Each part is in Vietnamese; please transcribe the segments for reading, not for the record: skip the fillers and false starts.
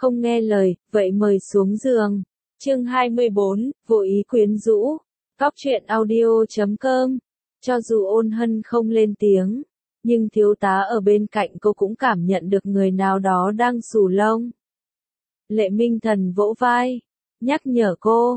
không nghe lời, vậy mời xuống giường. Chương 24, vô ý quyến rũ. Cóc truyện audio.com. Cho dù Ôn Hân không lên tiếng, nhưng thiếu tá ở bên cạnh cô cũng cảm nhận được người nào đó đang xù lông. Lệ Minh Thần vỗ vai, nhắc nhở cô,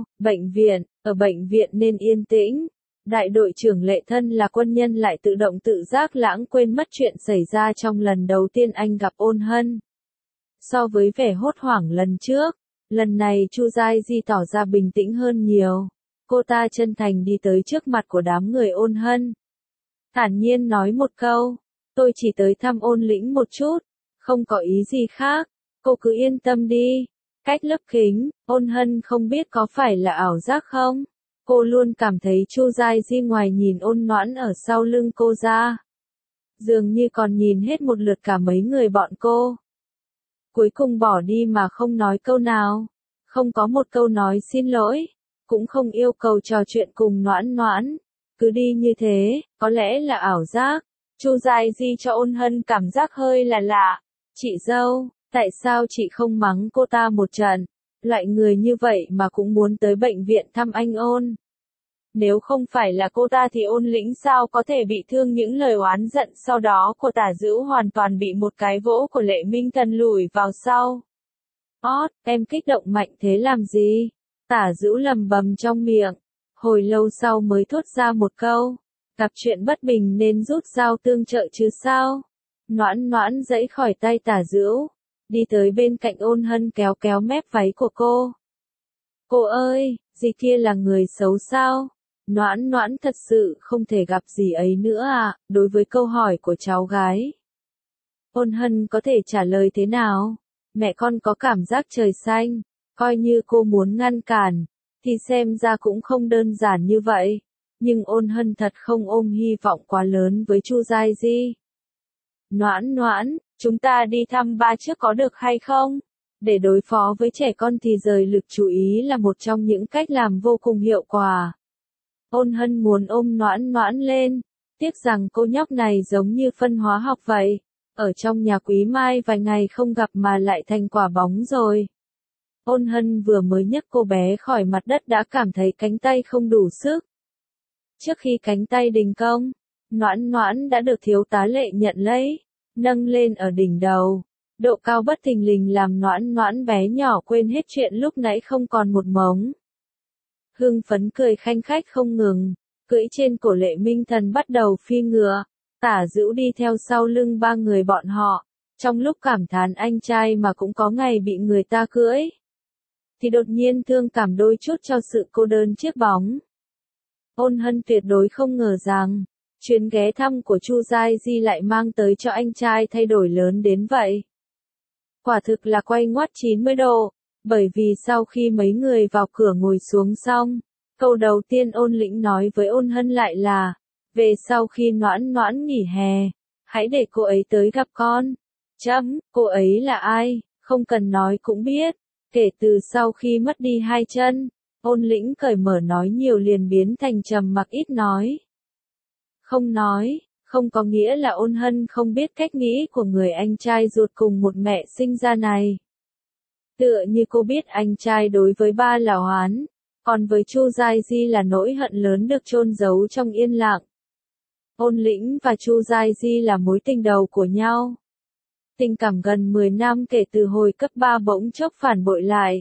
ở bệnh viện nên yên tĩnh. Đại đội trưởng Lệ thân là quân nhân lại tự động tự giác lãng quên mất chuyện xảy ra trong lần đầu tiên anh gặp Ôn Hân. So với vẻ hốt hoảng lần trước, lần này Chu Giai Di tỏ ra bình tĩnh hơn nhiều. Cô ta chân thành đi tới trước mặt của đám người Ôn Hân. Thản nhiên nói một câu, tôi chỉ tới thăm Ôn Lĩnh một chút, không có ý gì khác, cô cứ yên tâm đi. Cách lớp kính, Ôn Hân không biết có phải là ảo giác không? Cô luôn cảm thấy Chu Giai Di ngoài nhìn ôn noãn ở sau lưng cô ra, dường như còn nhìn hết một lượt cả mấy người bọn cô. Cuối cùng bỏ đi mà không nói câu nào, không có một câu nói xin lỗi, cũng không yêu cầu trò chuyện cùng noãn noãn, cứ đi như thế, có lẽ là ảo giác. Chu Giai Di cho Ôn Hân cảm giác hơi là lạ. Chị dâu, tại sao chị không mắng cô ta một trận? Loại người như vậy mà cũng muốn tới bệnh viện thăm anh Ôn. Nếu không phải là cô ta thì Ôn Lĩnh sao có thể bị thương? Những lời oán giận sau đó của Tả Dữu hoàn toàn bị một cái vỗ của Lệ Minh Thần lùi vào sau. Em kích động mạnh thế làm gì? Tả Dữu lầm bầm trong miệng, hồi lâu sau mới thốt ra một câu, gặp chuyện bất bình nên rút dao tương trợ chứ sao? Noãn noãn giãy khỏi tay Tả Dữu, đi tới bên cạnh Ôn Hân kéo kéo mép váy của cô. Cô ơi, dì kia là người xấu sao? Noãn noãn thật sự không thể gặp dì ấy nữa à? Đối với câu hỏi của cháu gái, Ôn Hân có thể trả lời thế nào? Mẹ con có cảm giác trời xanh, coi như cô muốn ngăn cản, thì xem ra cũng không đơn giản như vậy. Nhưng Ôn Hân thật không ôm hy vọng quá lớn với Chu Giai Di. Noãn noãn, chúng ta đi thăm ba trước có được hay không? Để đối phó với trẻ con thì rời lực chú ý là một trong những cách làm vô cùng hiệu quả. Ôn Hân muốn ôm noãn noãn lên, tiếc rằng cô nhóc này giống như phân hóa học vậy. Ở trong nhà Quý Mai vài ngày không gặp mà lại thành quả bóng rồi. Ôn Hân vừa mới nhấc cô bé khỏi mặt đất đã cảm thấy cánh tay không đủ sức. Trước khi cánh tay đình công, noãn noãn đã được thiếu tá Lệ nhận lấy, nâng lên ở đỉnh đầu. Độ cao bất thình lình làm noãn noãn bé nhỏ quên hết chuyện lúc nãy không còn một mống. Hưng phấn cười khanh khách không ngừng, cưỡi trên cổ Lệ Minh Thần bắt đầu phi ngựa. Tả Dữu đi theo sau lưng ba người bọn họ, trong lúc cảm thán anh trai mà cũng có ngày bị người ta cưỡi, thì đột nhiên thương cảm đôi chút cho sự cô đơn chiếc bóng. Ôn Hân tuyệt đối không ngờ rằng, chuyến ghé thăm của Chu Giai Di lại mang tới cho anh trai thay đổi lớn đến vậy. Quả thực là quay ngoắt 90 độ, bởi vì sau khi mấy người vào cửa ngồi xuống xong, câu đầu tiên Ôn Lĩnh nói với Ôn Hân lại là, về sau khi noãn noãn nghỉ hè, hãy để cô ấy tới gặp con. Cô ấy là ai, không cần nói cũng biết. Kể từ sau khi mất đi hai chân, Ôn Lĩnh cởi mở nói nhiều liền biến thành trầm mặc ít nói. Không nói, không có nghĩa là Ôn Hân không biết cách nghĩ của người anh trai ruột cùng một mẹ sinh ra này. Tựa như cô biết anh trai đối với ba là oán, còn với Chu Giai Di là nỗi hận lớn được chôn giấu trong yên lặng. Ôn Lĩnh và Chu Giai Di là mối tình đầu của nhau. Tình cảm gần 10 năm kể từ hồi cấp 3 bỗng chốc phản bội lại.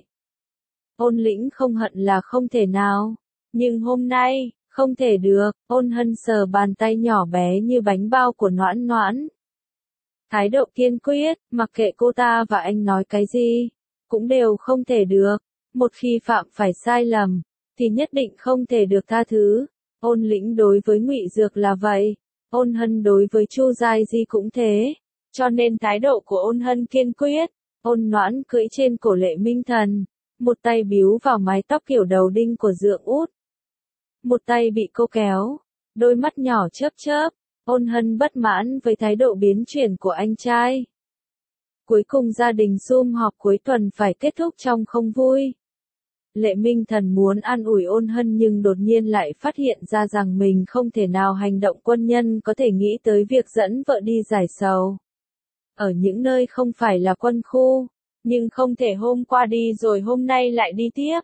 Ôn Lĩnh không hận là không thể nào, nhưng hôm nay, không thể được. Ôn Hân sờ bàn tay nhỏ bé như bánh bao của noãn noãn. Thái độ kiên quyết, mặc kệ cô ta và anh nói cái gì, cũng đều không thể được. Một khi phạm phải sai lầm, thì nhất định không thể được tha thứ. Ôn Lĩnh đối với Ngụy Dược là vậy, Ôn Hân đối với Chu Giai Di cũng thế, cho nên thái độ của Ôn Hân kiên quyết. Ôn noãn cưỡi trên cổ Lệ Minh Thần, một tay bíu vào mái tóc kiểu đầu đinh của Dượng Út, một tay bị cô kéo, đôi mắt nhỏ chớp chớp. Ôn Hân bất mãn với thái độ biến chuyển của anh trai. Cuối cùng gia đình sum họp cuối tuần phải kết thúc trong không vui. Lệ Minh Thần muốn an ủi Ôn Hân nhưng đột nhiên lại phát hiện ra rằng mình không thể nào hành động quân nhân có thể nghĩ tới việc dẫn vợ đi giải sầu. Ở những nơi không phải là quân khu, nhưng không thể hôm qua đi rồi hôm nay lại đi tiếp.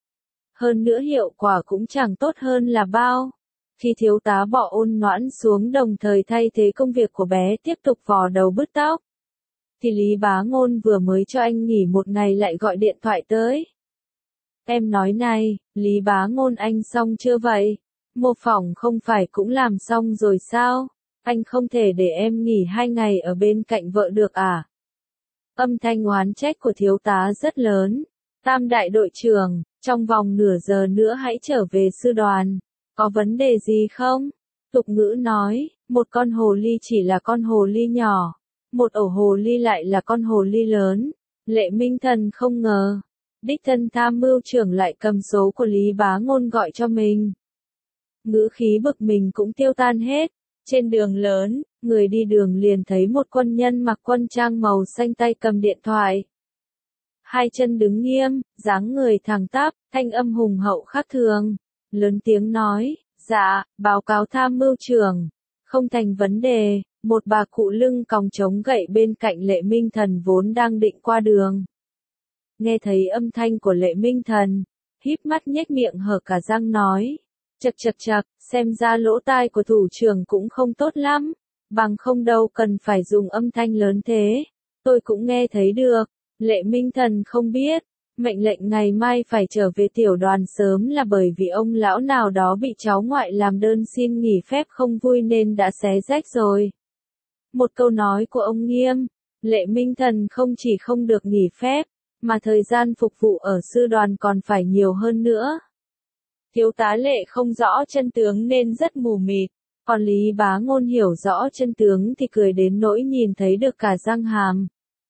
Hơn nữa hiệu quả cũng chẳng tốt hơn là bao. Khi thiếu tá bỏ Ôn Noãn xuống đồng thời thay thế công việc của bé tiếp tục vò đầu bứt tóc, thì Lý Bá Ngôn vừa mới cho anh nghỉ một ngày lại gọi điện thoại tới. Em nói này, Lý Bá Ngôn anh xong chưa vậy? Mô phỏng không phải cũng làm xong rồi sao? Anh không thể để em nghỉ 2 ngày ở bên cạnh vợ được à? Âm thanh oán trách của thiếu tá rất lớn. Tam đại đội trưởng, trong vòng nửa giờ nữa hãy trở về sư đoàn. Có vấn đề gì không? Tục ngữ nói, một con hồ ly chỉ là con hồ ly nhỏ, một ổ hồ ly lại là con hồ ly lớn. Lệ Minh Thần không ngờ, đích thân tham mưu trưởng lại cầm số của Lý Bá Ngôn gọi cho mình. Ngữ khí bực mình cũng tiêu tan hết. Trên đường lớn, người đi đường liền thấy một quân nhân mặc quân trang màu xanh tay cầm điện thoại. Hai chân đứng nghiêm, dáng người thẳng tắp, thanh âm hùng hậu khác thường. Lớn tiếng nói, dạ, báo cáo tham mưu trưởng. Không thành vấn đề, một bà cụ lưng còng chống gậy bên cạnh Lệ Minh Thần vốn đang định qua đường. Nghe thấy âm thanh của Lệ Minh Thần, híp mắt nhếch miệng hở cả răng nói. Chậc chậc chậc, xem ra lỗ tai của thủ trưởng cũng không tốt lắm, bằng không đâu cần phải dùng âm thanh lớn thế. Tôi cũng nghe thấy được. Lệ Minh Thần không biết, mệnh lệnh ngày mai phải trở về tiểu đoàn sớm là bởi vì ông lão nào đó bị cháu ngoại làm đơn xin nghỉ phép không vui nên đã xé rách rồi. Một câu nói của ông nghiêm, Lệ Minh Thần không chỉ không được nghỉ phép, mà thời gian phục vụ ở sư đoàn còn phải nhiều hơn nữa. Thiếu tá Lệ không rõ chân tướng nên rất mù mịt, còn Lý Bá Ngôn hiểu rõ chân tướng thì cười đến nỗi nhìn thấy được cả răng hàm.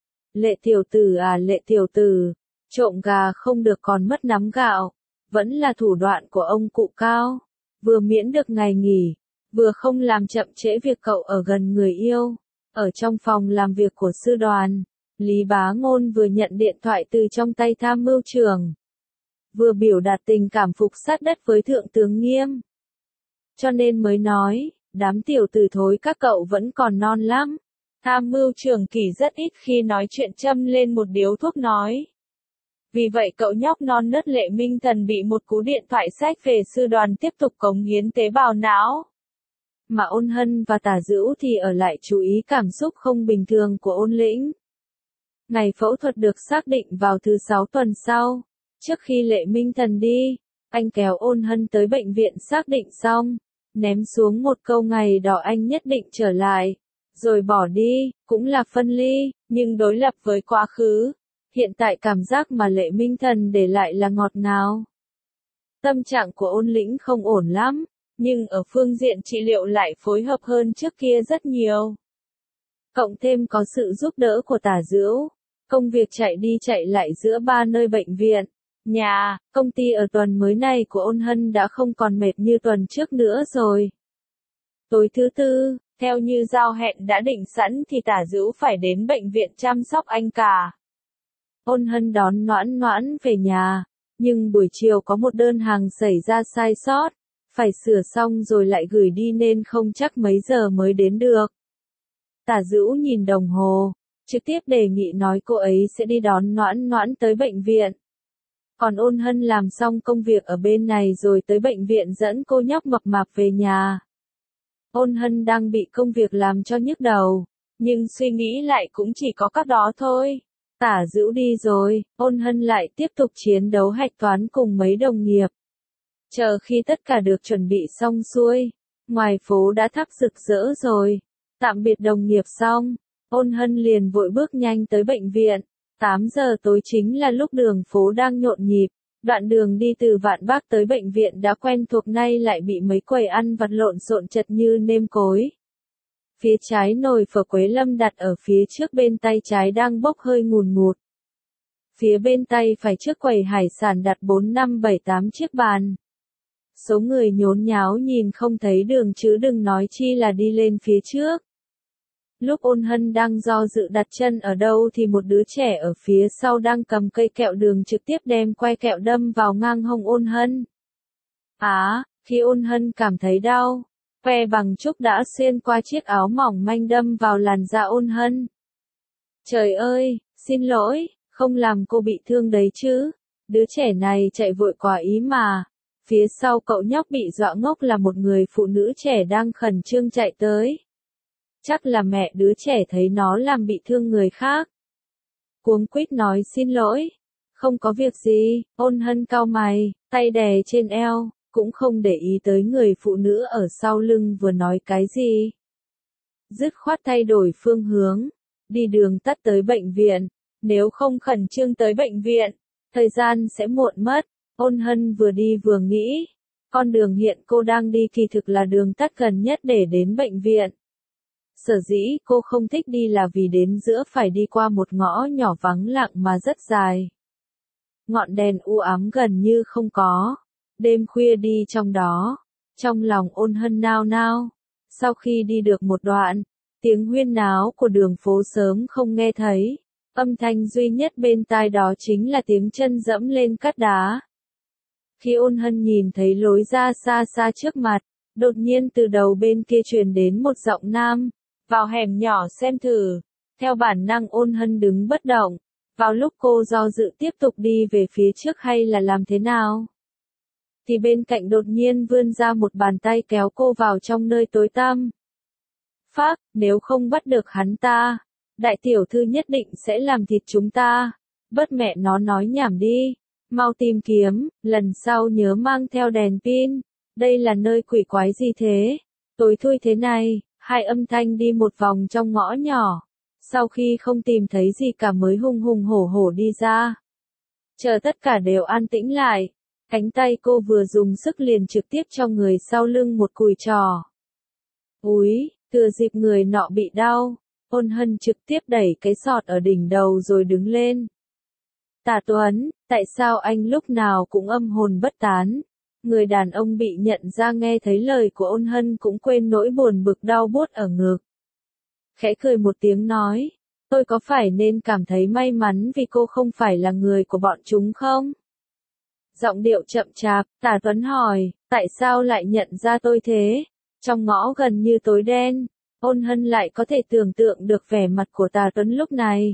Lệ tiểu tử à, Lệ tiểu tử, trộm gà không được còn mất nắm gạo, vẫn là thủ đoạn của ông cụ Cao, vừa miễn được ngày nghỉ, vừa không làm chậm trễ việc cậu ở gần người yêu. Ở trong phòng làm việc của sư đoàn, Lý Bá Ngôn vừa nhận điện thoại từ trong tay tham mưu trưởng, vừa biểu đạt tình cảm phục sát đất với thượng tướng Nghiêm. Cho nên mới nói, đám tiểu tử thối các cậu vẫn còn non lắm. Tham mưu trưởng Kỳ rất ít khi nói chuyện châm lên một điếu thuốc nói. Vì vậy cậu nhóc non nớt Lệ Minh Thần bị một cú điện thoại xách về sư đoàn tiếp tục cống hiến tế bào não. Mà Ôn Hân và Tả Dữu thì ở lại chú ý cảm xúc không bình thường của Ôn Lĩnh. Ngày phẫu thuật được xác định vào thứ 6 tuần sau. Trước khi Lệ Minh Thần đi, anh kéo Ôn Hân tới bệnh viện xác định xong, ném xuống một câu ngày đó anh nhất định trở lại, rồi bỏ đi, cũng là phân ly, nhưng đối lập với quá khứ. Hiện tại cảm giác mà Lệ Minh Thần để lại là ngọt ngào. Tâm trạng của Ôn Lĩnh không ổn lắm, nhưng ở phương diện trị liệu lại phối hợp hơn trước kia rất nhiều. Cộng thêm có sự giúp đỡ của Tả Dữu, công việc chạy đi chạy lại giữa 3 nơi bệnh viện, nhà, công ty ở tuần mới này của Ôn Hân đã không còn mệt như tuần trước nữa rồi. Tối thứ Tư, theo như giao hẹn đã định sẵn thì Tả Dữu phải đến bệnh viện chăm sóc anh cả. Ôn Hân đón Noãn Noãn về nhà, nhưng buổi chiều có một đơn hàng xảy ra sai sót, phải sửa xong rồi lại gửi đi nên không chắc mấy giờ mới đến được. Tả Dữu nhìn đồng hồ, trực tiếp đề nghị nói cô ấy sẽ đi đón Noãn Noãn tới bệnh viện. Còn Ôn Hân làm xong công việc ở bên này rồi tới bệnh viện dẫn cô nhóc mập mạp về nhà. Ôn Hân đang bị công việc làm cho nhức đầu, nhưng suy nghĩ lại cũng chỉ có các đó thôi. Tả Dữu đi rồi, Ôn Hân lại tiếp tục chiến đấu hạch toán cùng mấy đồng nghiệp. Chờ khi tất cả được chuẩn bị xong xuôi, ngoài phố đã thắp rực rỡ rồi. Tạm biệt đồng nghiệp xong, Ôn Hân liền vội bước nhanh tới bệnh viện. 8 giờ tối chính là lúc đường phố đang nhộn nhịp. Đoạn đường đi từ Vạn Bác tới bệnh viện đã quen thuộc nay lại bị mấy quầy ăn vặt lộn xộn chật như nêm cối. Phía trái nồi phở Quế Lâm đặt ở phía trước, bên tay trái đang bốc hơi ngùn ngụt. Phía bên tay phải trước quầy hải sản đặt 4, 5, 7, 8 chiếc bàn. Số người nhốn nháo nhìn không thấy đường chứ đừng nói chi là đi lên phía trước. Lúc Ôn Hân đang do dự đặt chân ở đâu thì một đứa trẻ ở phía sau đang cầm cây kẹo đường trực tiếp đem que kẹo đâm vào ngang hông Ôn Hân. Khi Ôn Hân cảm thấy đau, que bằng trúc đã xuyên qua chiếc áo mỏng manh đâm vào làn da Ôn Hân. Trời ơi, xin lỗi, không làm cô bị thương đấy chứ. Đứa trẻ này chạy vội quá ý mà. Phía sau cậu nhóc bị dọa ngốc là một người phụ nữ trẻ đang khẩn trương chạy tới. Chắc là mẹ đứa trẻ thấy nó làm bị thương người khác. Cuống quýt nói xin lỗi. Không có việc gì, Ôn Hân cau mày, tay đè trên eo, cũng không để ý tới người phụ nữ ở sau lưng vừa nói cái gì. Dứt khoát thay đổi phương hướng, đi đường tắt tới bệnh viện. Nếu không khẩn trương tới bệnh viện, thời gian sẽ muộn mất. Ôn Hân vừa đi vừa nghĩ, con đường hiện cô đang đi kỳ thực là đường tắt gần nhất để đến bệnh viện. Sở dĩ cô không thích đi là vì đến giữa phải đi qua một ngõ nhỏ vắng lặng mà rất dài. Ngọn đèn u ám gần như không có. Đêm khuya đi trong đó, trong lòng Ôn Hân nao nao. Sau khi đi được một đoạn, tiếng huyên náo của đường phố sớm không nghe thấy. Âm thanh duy nhất bên tai đó chính là tiếng chân dẫm lên cát đá. Khi Ôn Hân nhìn thấy lối ra xa xa trước mặt, đột nhiên từ đầu bên kia truyền đến một giọng nam. Vào hẻm nhỏ xem thử. Theo bản năng Ôn Hân đứng bất động. Vào lúc cô do dự tiếp tục đi về phía trước hay là làm thế nào, thì bên cạnh đột nhiên vươn ra một bàn tay kéo cô vào trong nơi tối tăm. Phác, nếu không bắt được hắn ta, đại tiểu thư nhất định sẽ làm thịt chúng ta. Bớt mẹ nó nói nhảm đi. Mau tìm kiếm, lần sau nhớ mang theo đèn pin. Đây là nơi quỷ quái gì thế? Tối thui thế này. Hai âm thanh đi một vòng trong ngõ nhỏ. Sau khi không tìm thấy gì cả mới hùng hùng hổ hổ đi ra. Chờ tất cả đều an tĩnh lại. Cánh tay cô vừa dùng sức liền trực tiếp cho người sau lưng một cùi trò. Úi, thừa dịp người nọ bị đau, Ôn Hân trực tiếp đẩy cái sọt ở đỉnh đầu rồi đứng lên. Tả Tuấn, tại sao anh lúc nào cũng âm hồn bất tán? Người đàn ông bị nhận ra nghe thấy lời của Ôn Hân cũng quên nỗi buồn bực đau buốt ở ngực. Khẽ cười một tiếng nói, tôi có phải nên cảm thấy may mắn vì cô không phải là người của bọn chúng không? Giọng điệu chậm chạp, Tả Tuấn hỏi, tại sao lại nhận ra tôi thế? Trong ngõ gần như tối đen, Ôn Hân lại có thể tưởng tượng được vẻ mặt của Tả Tuấn lúc này.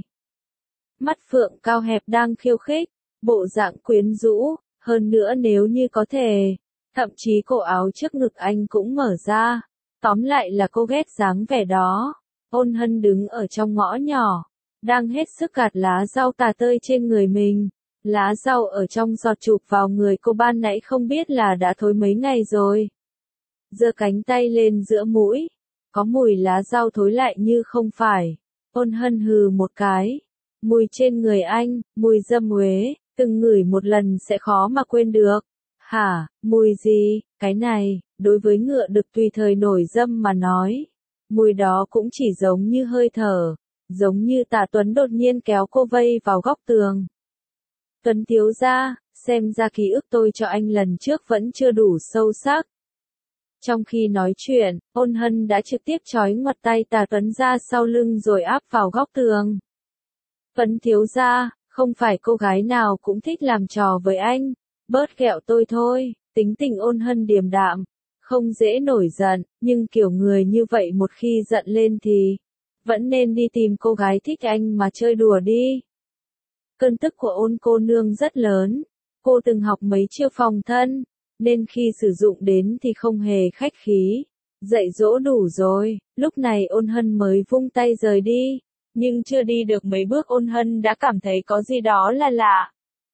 Mắt phượng cao hẹp đang khiêu khích, bộ dạng quyến rũ, hơn nữa nếu như có thể, thậm chí cổ áo trước ngực anh cũng mở ra. Tóm lại là cô ghét dáng vẻ đó. Ôn Hân đứng ở trong ngõ nhỏ, đang hết sức gạt lá rau tà tơi trên người mình. Lá rau ở trong giọt chụp vào người cô ban nãy không biết là đã thối mấy ngày rồi. Giơ cánh tay lên giữa mũi, có mùi lá rau thối lại như không phải. Ôn Hân hừ một cái. Mùi trên người anh, mùi dâm uế, từng ngửi một lần sẽ khó mà quên được. Hả, mùi gì, cái này, đối với ngựa đực tùy thời nổi dâm mà nói. Mùi đó cũng chỉ giống như hơi thở, giống như Tả Tuấn đột nhiên kéo cô vây vào góc tường. Tuấn thiếu gia, xem ra ký ức tôi cho anh lần trước vẫn chưa đủ sâu sắc. Trong khi nói chuyện, Ôn Hân đã trực tiếp trói ngoặt tay Tả Tuấn ra sau lưng rồi áp vào góc tường. Tuấn thiếu gia, không phải cô gái nào cũng thích làm trò với anh, bớt ghẹo tôi thôi. Tính tình Ôn Hân điềm đạm, không dễ nổi giận, nhưng kiểu người như vậy một khi giận lên thì vẫn nên đi tìm cô gái thích anh mà chơi đùa đi. Cơn tức của Ôn cô nương rất lớn, cô từng học mấy chiêu phòng thân, nên khi sử dụng đến thì không hề khách khí. Dạy dỗ đủ rồi, lúc này Ôn Hân mới vung tay rời đi, nhưng chưa đi được mấy bước Ôn Hân đã cảm thấy có gì đó là lạ.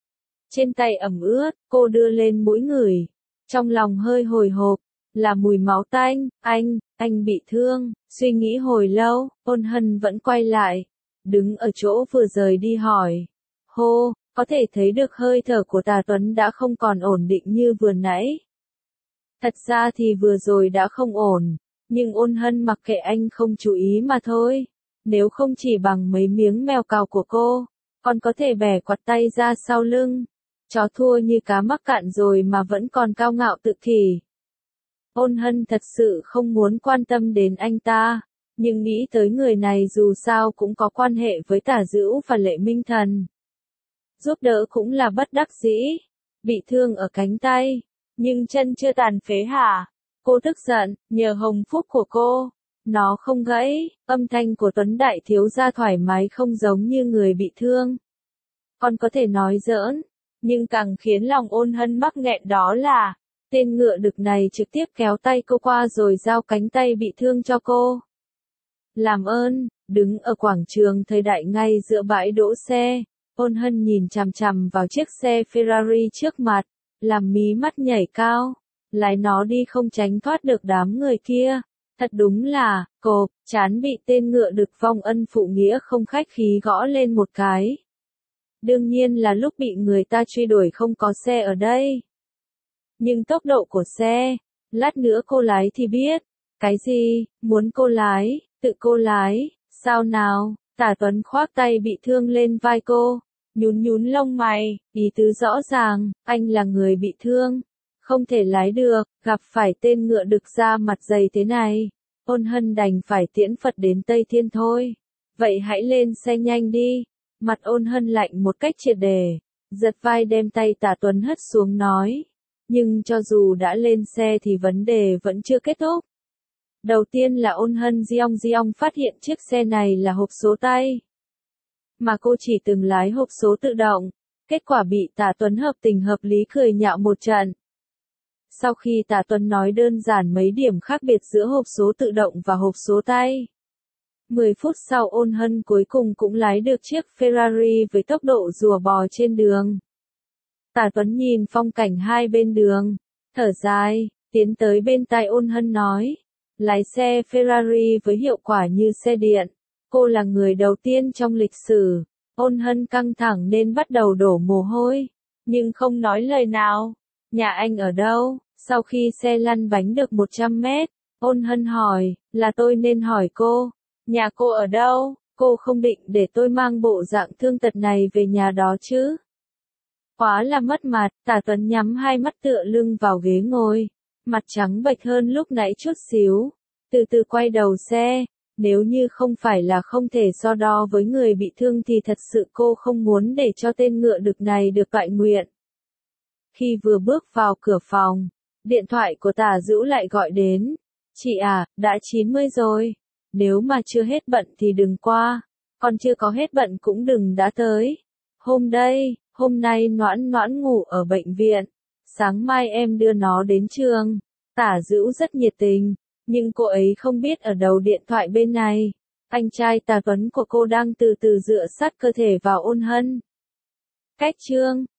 Trên tay ẩm ướt, cô đưa lên mũi ngửi, trong lòng hơi hồi hộp, là mùi máu tanh. Anh bị thương. Suy nghĩ hồi lâu, Ôn Hân vẫn quay lại, đứng ở chỗ vừa rời đi hỏi. Hô, có thể thấy được hơi thở của Tả Tuấn đã không còn ổn định như vừa nãy. Thật ra thì vừa rồi đã không ổn, nhưng Ôn Hân mặc kệ anh không chú ý mà thôi. Nếu không chỉ bằng mấy miếng mèo cào của cô, còn có thể bẻ quạt tay ra sau lưng. Chó thua như cá mắc cạn rồi mà vẫn còn cao ngạo tự kỷ. Ôn Hân thật sự không muốn quan tâm đến anh ta, nhưng nghĩ tới người này dù sao cũng có quan hệ với Tả Dữu và Lệ Minh Thần. Giúp đỡ cũng là bất đắc dĩ. Bị thương ở cánh tay, nhưng chân chưa tàn phế hả? Cô tức giận, nhờ hồng phúc của cô, nó không gãy. Âm thanh của Tuấn đại thiếu gia thoải mái không giống như người bị thương. Con có thể nói giỡn, nhưng càng khiến lòng Ôn Hân mắc nghẹn đó là, tên ngựa đực này trực tiếp kéo tay cô qua rồi giao cánh tay bị thương cho cô. Làm ơn, đứng ở quảng trường thời đại ngay giữa bãi đỗ xe, Ôn Hân nhìn chằm chằm vào chiếc xe Ferrari trước mặt, làm mí mắt nhảy cao, lái nó đi không tránh thoát được đám người kia. Thật đúng là, cộp, chán bị tên ngựa đực vong ân phụ nghĩa không khách khí gõ lên một cái. Đương nhiên là lúc bị người ta truy đuổi không có xe ở đây. Nhưng tốc độ của xe, lát nữa cô lái thì biết. Cái gì, muốn cô lái, tự cô lái, sao nào, Tả Tuấn khoác tay bị thương lên vai cô, nhún nhún lông mày, ý tứ rõ ràng, anh là người bị thương, không thể lái được, gặp phải tên ngựa đực ra mặt dày thế này, Ôn Hân đành phải tiễn Phật đến Tây Thiên thôi. Vậy hãy lên xe nhanh đi, mặt Ôn Hân lạnh một cách triệt để, giật vai đem tay Tả Tuấn hất xuống nói. Nhưng cho dù đã lên xe thì vấn đề vẫn chưa kết thúc. Đầu tiên là Ôn Hân Giong phát hiện chiếc xe này là hộp số tay. Mà cô chỉ từng lái hộp số tự động, kết quả bị Tả Tuấn hợp tình hợp lý cười nhạo một trận. Sau khi Tả Tuấn nói đơn giản mấy điểm khác biệt giữa hộp số tự động và hộp số tay. 10 phút sau Ôn Hân cuối cùng cũng lái được chiếc Ferrari với tốc độ rùa bò trên đường. Tả Tuấn nhìn phong cảnh hai bên đường, thở dài, tiến tới bên tai Ôn Hân nói, lái xe Ferrari với hiệu quả như xe điện, cô là người đầu tiên trong lịch sử. Ôn Hân căng thẳng nên bắt đầu đổ mồ hôi, nhưng không nói lời nào. Nhà anh ở đâu? Sau khi xe lăn bánh được 100 mét, Ôn Hân hỏi, là tôi nên hỏi cô, nhà cô ở đâu? Cô không định để tôi mang bộ dạng thương tật này về nhà đó chứ? Quá là mất mặt, Tả Tuấn nhắm hai mắt tựa lưng vào ghế ngồi, mặt trắng bệch hơn lúc nãy chút xíu, từ từ quay đầu xe, nếu như không phải là không thể so đo với người bị thương thì thật sự cô không muốn để cho tên ngựa đực này được toại nguyện. Khi vừa bước vào cửa phòng, điện thoại của Tả Dữu lại gọi đến, chị à, đã 90 rồi, nếu mà chưa hết bận thì đừng qua, còn chưa có hết bận cũng đừng đã tới. Hôm nay Noãn Noãn ngủ ở bệnh viện, sáng mai em đưa nó đến trường. Tả Dữu rất nhiệt tình, nhưng cô ấy không biết ở đầu điện thoại bên này, anh trai Tả Tuấn của cô đang từ từ dựa sát cơ thể vào Ôn Hân. Cách chương